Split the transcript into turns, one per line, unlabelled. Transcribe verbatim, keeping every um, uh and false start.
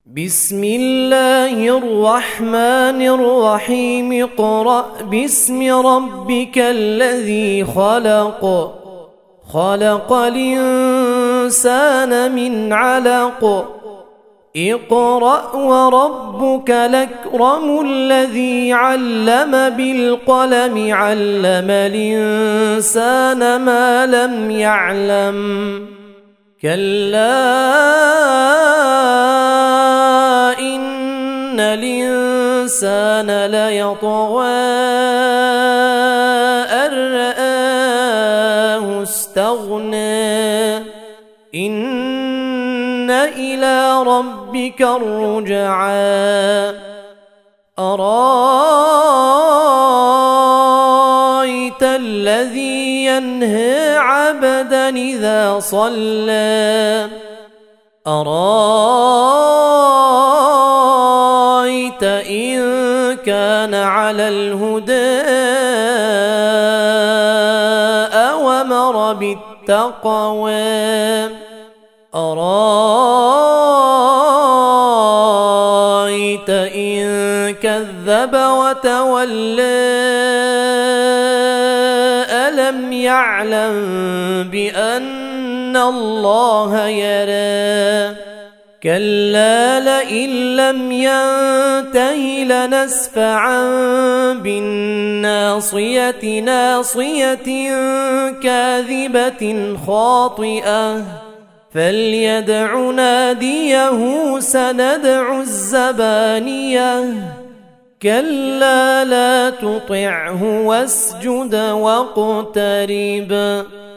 بسم الله الرحمن الرحيم اقرأ باسم ربك الذي خلق خلق الإنسان من علق اقرأ وربك الأكرم الذي علم بالقلم علم الإنسان ما لم يعلم كلا إن الإنسان ليطغى أن رآه استغنى إن إلى ربك الرجعى أرأيت الذي ينهى عبدا إذا صلى أرأيت إن كان على الهدى أوامر بالتقوى أرأيت إن كذب وتولى ألم يعلم بأن الله يرى كلا لئن لم ينته لنسفعا بالناصية ناصية كاذبة خاطئة فليدع ناديه سندع الزبانية كلا لا تطعه واسجد واقترب